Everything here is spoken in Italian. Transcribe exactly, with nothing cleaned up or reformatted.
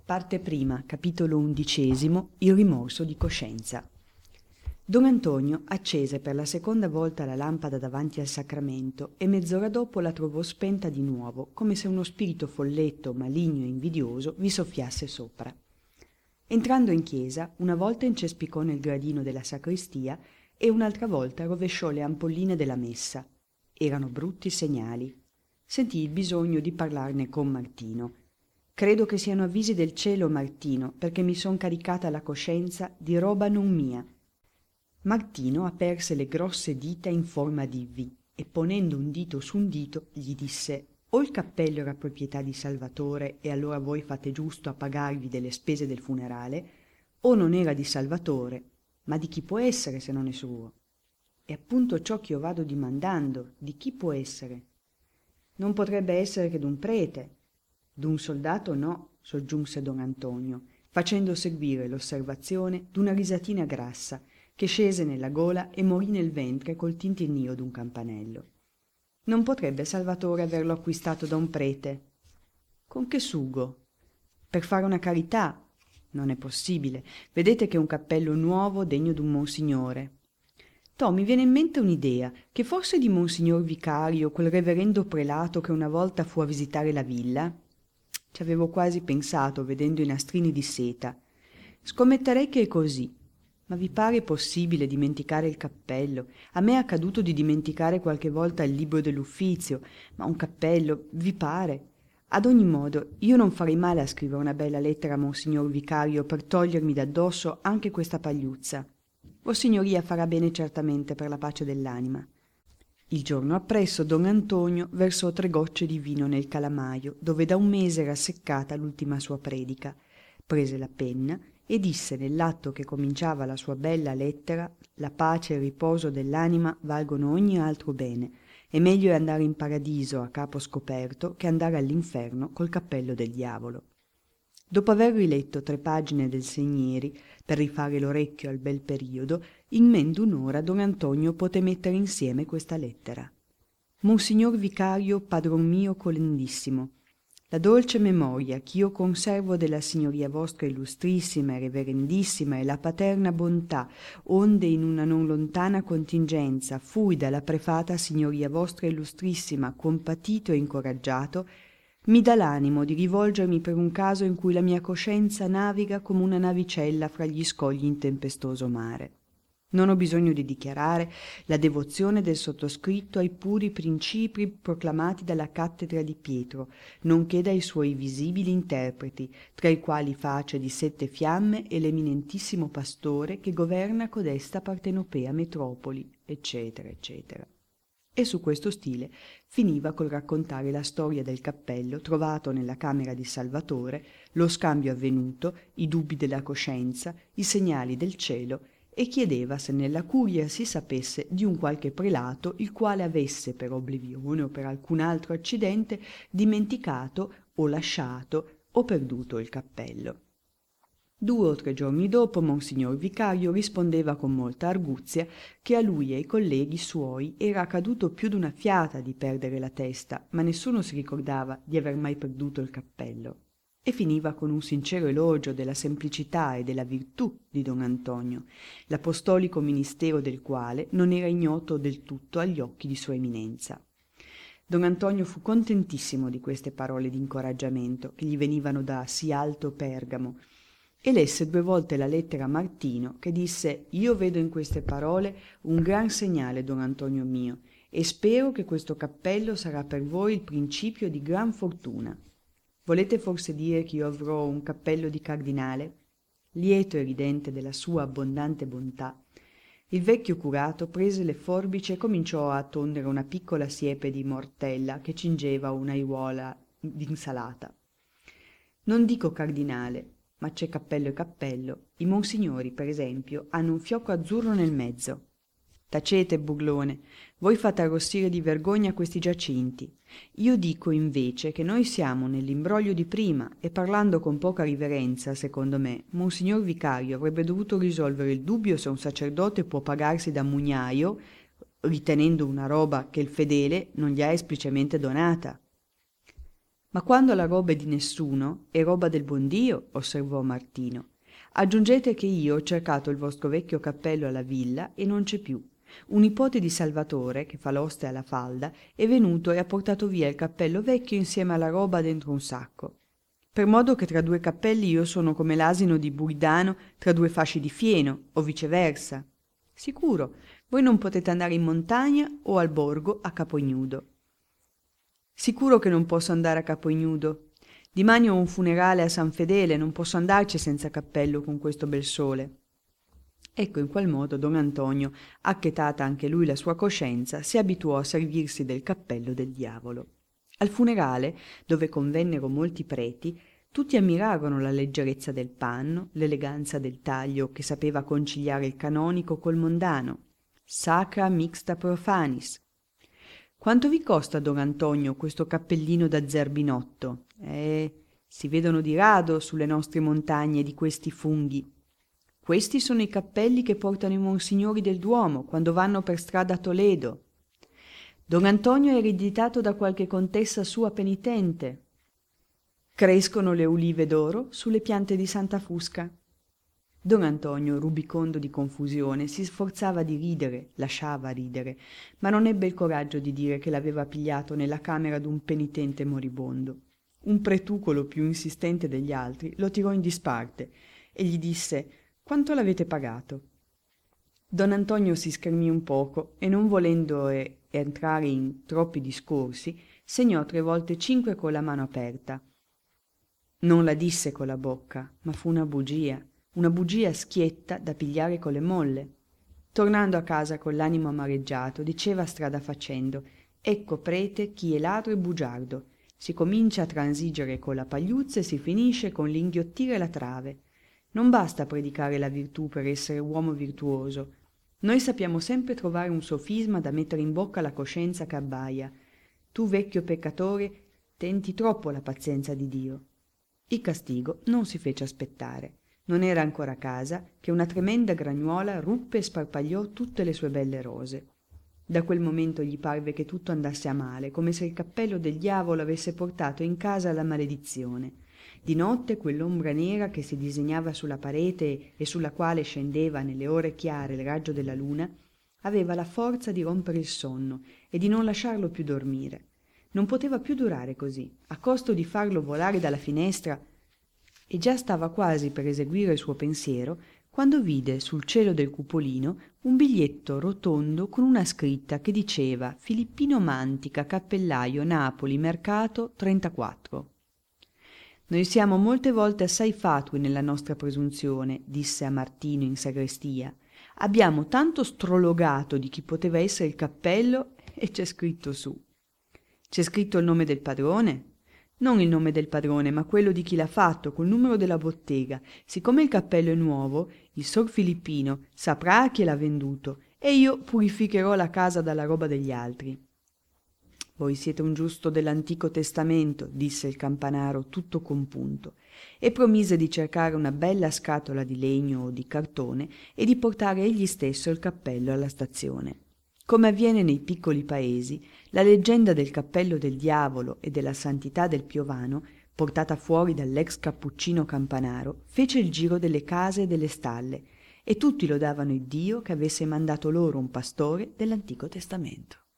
Parte prima, capitolo undicesimo, il rimorso di coscienza. Don Antonio accese per la seconda volta la lampada davanti al sacramento e mezz'ora dopo la trovò spenta di nuovo, come se uno spirito folletto, maligno e invidioso vi soffiasse sopra. Entrando in chiesa, una volta incespicò nel gradino della sacrestia e un'altra volta rovesciò le ampolline della messa. Erano brutti segnali. Sentì il bisogno di parlarne con Martino. Credo che siano avvisi del cielo, Martino, perché mi son caricata la coscienza di roba non mia. Martino aperse le grosse dita in forma di V e ponendo un dito su un dito gli disse: o il cappello era proprietà di Salvatore e allora voi fate giusto a pagarvi delle spese del funerale, o non era di Salvatore, ma di chi può essere se non è suo? È appunto ciò che io vado dimandando, di chi può essere? Non potrebbe essere che d'un prete. D'un soldato no, soggiunse don Antonio, facendo seguire l'osservazione d'una risatina grassa che scese nella gola e morì nel ventre col tintinnio d'un campanello. Non potrebbe Salvatore averlo acquistato da un prete? Con che sugo? Per fare una carità? Non è possibile. Vedete che è un cappello nuovo degno d'un monsignore. Toh, mi viene in mente un'idea, che forse di monsignor vicario, quel reverendo prelato che una volta fu a visitare la villa? Ci avevo quasi pensato, vedendo i nastrini di seta. Scommetterei che è così. Ma vi pare possibile dimenticare il cappello? A me è accaduto di dimenticare qualche volta il libro dell'uffizio, ma un cappello, vi pare? Ad ogni modo, io non farei male a scrivere una bella lettera a monsignor vicario per togliermi d'addosso anche questa pagliuzza. Vossignoria farà bene certamente per la pace dell'anima. Il giorno appresso don Antonio versò tre gocce di vino nel calamaio, dove da un mese era seccata l'ultima sua predica, prese la penna e disse nell'atto che cominciava la sua bella lettera: la pace e il riposo dell'anima valgono ogni altro bene, e meglio è andare in paradiso a capo scoperto che andare all'inferno col cappello del diavolo. Dopo aver riletto tre pagine del Segnieri per rifare l'orecchio al bel periodo, in men d'un'ora don Antonio poté mettere insieme questa lettera. Monsignor vicario, padron mio colendissimo, la dolce memoria ch'io conservo della signoria vostra illustrissima e reverendissima e la paterna bontà, onde in una non lontana contingenza fui dalla prefata signoria vostra illustrissima compatito e incoraggiato, mi dà l'animo di rivolgermi per un caso in cui la mia coscienza naviga come una navicella fra gli scogli in tempestoso mare. Non ho bisogno di dichiarare la devozione del sottoscritto ai puri principi proclamati dalla cattedra di Pietro, nonché dai suoi visibili interpreti, tra i quali face di sette fiamme e l'eminentissimo pastore che governa codesta partenopea metropoli, eccetera, eccetera. E su questo stile finiva col raccontare la storia del cappello trovato nella camera di Salvatore, lo scambio avvenuto, i dubbi della coscienza, i segnali del cielo, e chiedeva se nella curia si sapesse di un qualche prelato il quale avesse per oblivione o per alcun altro accidente dimenticato o lasciato o perduto il cappello. Due o tre giorni dopo monsignor vicario rispondeva con molta arguzia che a lui e ai colleghi suoi era accaduto più d'una fiata di perdere la testa, ma nessuno si ricordava di aver mai perduto il cappello. E finiva con un sincero elogio della semplicità e della virtù di don Antonio, l'apostolico ministero del quale non era ignoto del tutto agli occhi di sua eminenza. Don Antonio fu contentissimo di queste parole d'incoraggiamento che gli venivano da sì alto Pergamo, e lesse due volte la lettera a Martino, che disse: io vedo in queste parole un gran segnale, don Antonio mio, e spero che questo cappello sarà per voi il principio di gran fortuna. Volete forse dire che io avrò un cappello di cardinale? Lieto e ridente della sua abbondante bontà, il vecchio curato prese le forbici e cominciò a tondere una piccola siepe di mortella che cingeva un'aiuola d'insalata. Non dico cardinale, ma c'è cappello e cappello. I monsignori, per esempio, hanno un fiocco azzurro nel mezzo. Tacete, burlone, voi fate arrossire di vergogna questi giacinti. Io dico invece che noi siamo nell'imbroglio di prima e, parlando con poca riverenza, secondo me, monsignor vicario avrebbe dovuto risolvere il dubbio se un sacerdote può pagarsi da mugnaio ritenendo una roba che il fedele non gli ha esplicemente donata. Ma quando la roba è di nessuno, è roba del buon Dio, osservò Martino. Aggiungete che io ho cercato il vostro vecchio cappello alla villa e non c'è più. Un nipote di Salvatore, che fa l'oste alla falda, è venuto e ha portato via il cappello vecchio insieme alla roba dentro un sacco. Per modo che tra due cappelli io sono come l'asino di Buridano tra due fasci di fieno, o viceversa. Sicuro, voi non potete andare in montagna o al borgo a capo ignudo. Sicuro che non posso andare a capo ignudo. Dimani ho un funerale a San Fedele, non posso andarci senza cappello con questo bel sole. Ecco in qual modo don Antonio, acchetata anche lui la sua coscienza, si abituò a servirsi del cappello del diavolo. Al funerale, dove convennero molti preti, tutti ammirarono la leggerezza del panno, l'eleganza del taglio che sapeva conciliare il canonico col mondano. Sacra mixta profanis. Quanto vi costa, don Antonio, questo cappellino da zerbinotto? Eh, si vedono di rado sulle nostre montagne di questi funghi. Questi sono i cappelli che portano i monsignori del Duomo quando vanno per strada a Toledo. Don Antonio è ereditato da qualche contessa sua penitente. Crescono le ulive d'oro sulle piante di Santa Fusca. Don Antonio, rubicondo di confusione, si sforzava di ridere, lasciava ridere, ma non ebbe il coraggio di dire che l'aveva pigliato nella camera d'un penitente moribondo. Un pretucolo più insistente degli altri lo tirò in disparte e gli disse: «Quanto l'avete pagato?» Don Antonio si schermì un poco e, non volendo eh, entrare in troppi discorsi, segnò tre volte cinque con la mano aperta. Non la disse con la bocca, ma fu una bugia, una bugia schietta da pigliare con le molle. Tornando a casa con l'animo amareggiato, diceva strada facendo: «Ecco, prete, chi è ladro e bugiardo. Si comincia a transigere con la pagliuzza e si finisce con l'inghiottire la trave. Non basta predicare la virtù per essere uomo virtuoso. Noi sappiamo sempre trovare un sofisma da mettere in bocca alla coscienza che abbaia. Tu, vecchio peccatore, tenti troppo la pazienza di Dio». Il castigo non si fece aspettare. Non era ancora a casa che una tremenda gragnuola ruppe e sparpagliò tutte le sue belle rose. Da quel momento gli parve che tutto andasse a male, come se il cappello del diavolo avesse portato in casa la maledizione. Di notte quell'ombra nera che si disegnava sulla parete e sulla quale scendeva nelle ore chiare il raggio della luna aveva la forza di rompere il sonno e di non lasciarlo più dormire. Non poteva più durare così, a costo di farlo volare dalla finestra, e già stava quasi per eseguire il suo pensiero quando vide sul cielo del cupolino un biglietto rotondo con una scritta che diceva: Filippino Mantica, cappellaio, Napoli, mercato trentaquattro. «Noi siamo molte volte assai fatui nella nostra presunzione», disse a Martino in sagrestia. «Abbiamo tanto strologato di chi poteva essere il cappello e c'è scritto su». «C'è scritto il nome del padrone?» «Non il nome del padrone, ma quello di chi l'ha fatto, col numero della bottega. Siccome il cappello è nuovo, il sor Filippino saprà a chi l'ha venduto e io purificherò la casa dalla roba degli altri». «Voi siete un giusto dell'Antico Testamento», disse il campanaro tutto compunto, e promise di cercare una bella scatola di legno o di cartone e di portare egli stesso il cappello alla stazione. Come avviene nei piccoli paesi, la leggenda del cappello del diavolo e della santità del piovano, portata fuori dall'ex cappuccino campanaro, fece il giro delle case e delle stalle, e tutti lodavano Iddio che avesse mandato loro un pastore dell'Antico Testamento.